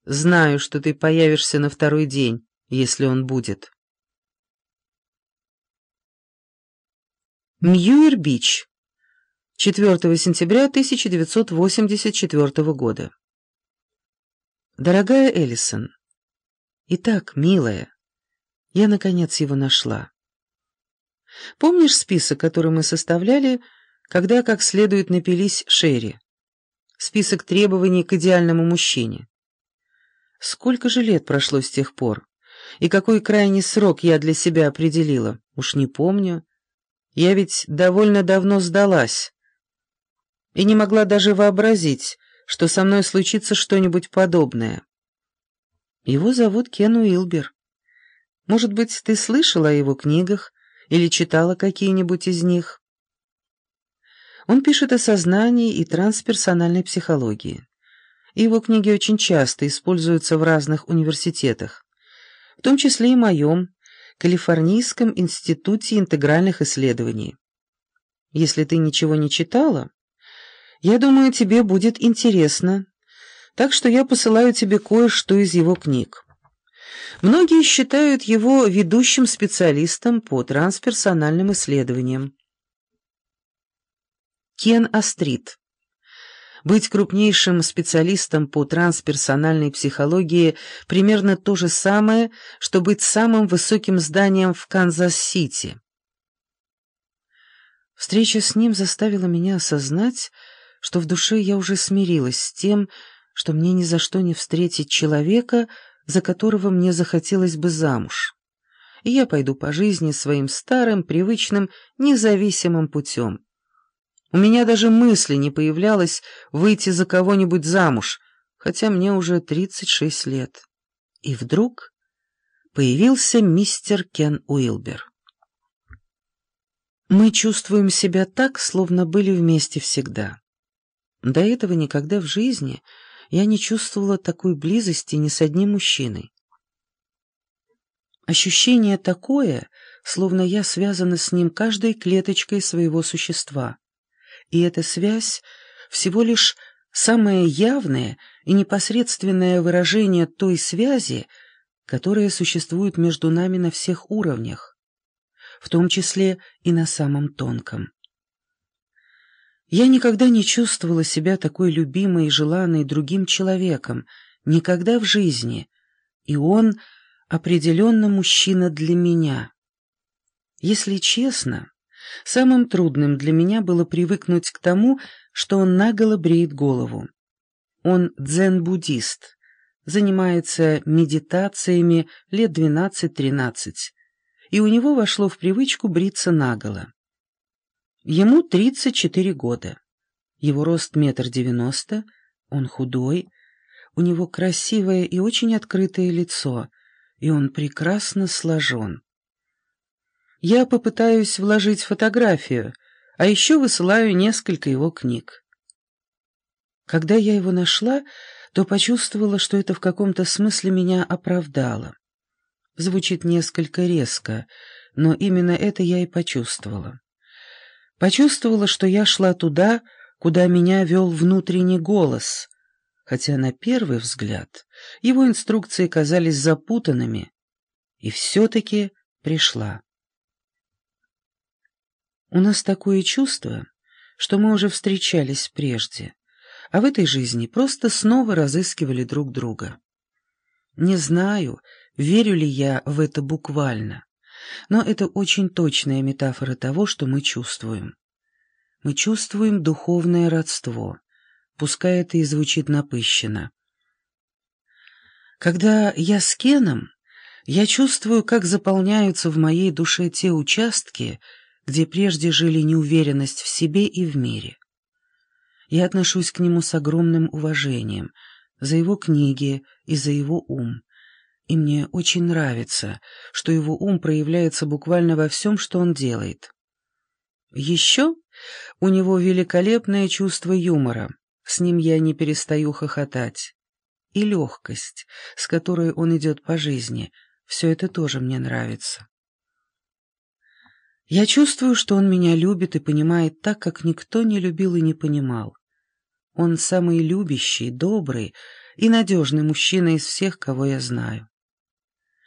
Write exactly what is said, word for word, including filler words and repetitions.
Знаю, что ты появишься на второй день, если он будет. Мьюир-Бич, четвёртого сентября тысяча девятьсот восемьдесят четвёртого года. Дорогая Элисон, итак, милая, я, наконец, его нашла. Помнишь список, который мы составляли, когда как следует напились Шерри? Список требований к идеальному мужчине. Сколько же лет прошло с тех пор? И какой крайний срок я для себя определила? Уж не помню. Я ведь довольно давно сдалась. И не могла даже вообразить, что со мной случится что-нибудь подобное. Его зовут Кен Уилбер. Может быть, ты слышала о его книгах или читала какие-нибудь из них? Он пишет о сознании и трансперсональной психологии. Его книги очень часто используются в разных университетах, в том числе и моем, Калифорнийском институте интегральных исследований. Если ты ничего не читала, я думаю, тебе будет интересно, так что я посылаю тебе кое-что из его книг. Многие считают его ведущим специалистом по трансперсональным исследованиям. Кен Астрид. Быть крупнейшим специалистом по трансперсональной психологии примерно то же самое, что быть самым высоким зданием в Канзас-Сити. Встреча с ним заставила меня осознать, что в душе я уже смирилась с тем, что мне ни за что не встретить человека, за которого мне захотелось бы замуж. И я пойду по жизни своим старым, привычным, независимым путем. У меня даже мысли не появлялось выйти за кого-нибудь замуж, хотя мне уже тридцать шесть лет. И вдруг появился мистер Кен Уилбер. Мы чувствуем себя так, словно были вместе всегда. До этого никогда в жизни я не чувствовала такой близости ни с одним мужчиной. Ощущение такое, словно я связана с ним каждой клеточкой своего существа. И эта связь всего лишь самое явное и непосредственное выражение той связи, которая существует между нами на всех уровнях, в том числе и на самом тонком. Я никогда не чувствовала себя такой любимой и желанной другим человеком, никогда в жизни, и он определенно мужчина для меня. Если честно, самым трудным для меня было привыкнуть к тому, что он наголо бреет голову. Он дзен-буддист, занимается медитациями лет двенадцать-тринадцать, и у него вошло в привычку бриться наголо. Ему тридцать четыре года. Его рост метр девяносто, он худой, у него красивое и очень открытое лицо, и он прекрасно сложен. Я попытаюсь вложить фотографию, а еще высылаю несколько его книг. Когда я его нашла, то почувствовала, что это в каком-то смысле меня оправдало. Звучит несколько резко, но именно это я и почувствовала. Почувствовала, что я шла туда, куда меня вел внутренний голос, хотя на первый взгляд его инструкции казались запутанными, и все-таки пришла. У нас такое чувство, что мы уже встречались прежде, а в этой жизни просто снова разыскивали друг друга. Не знаю, верю ли я в это буквально, но это очень точная метафора того, что мы чувствуем. Мы чувствуем духовное родство, пускай это и звучит напыщенно. Когда я с Кеном, я чувствую, как заполняются в моей душе те участки, где прежде жили неуверенность в себе и в мире. Я отношусь к нему с огромным уважением, за его книги и за его ум. И мне очень нравится, что его ум проявляется буквально во всем, что он делает. Еще у него великолепное чувство юмора, с ним я не перестаю хохотать. И легкость, с которой он идет по жизни, все это тоже мне нравится. Я чувствую, что он меня любит и понимает так, как никто не любил и не понимал. Он самый любящий, добрый и надежный мужчина из всех, кого я знаю.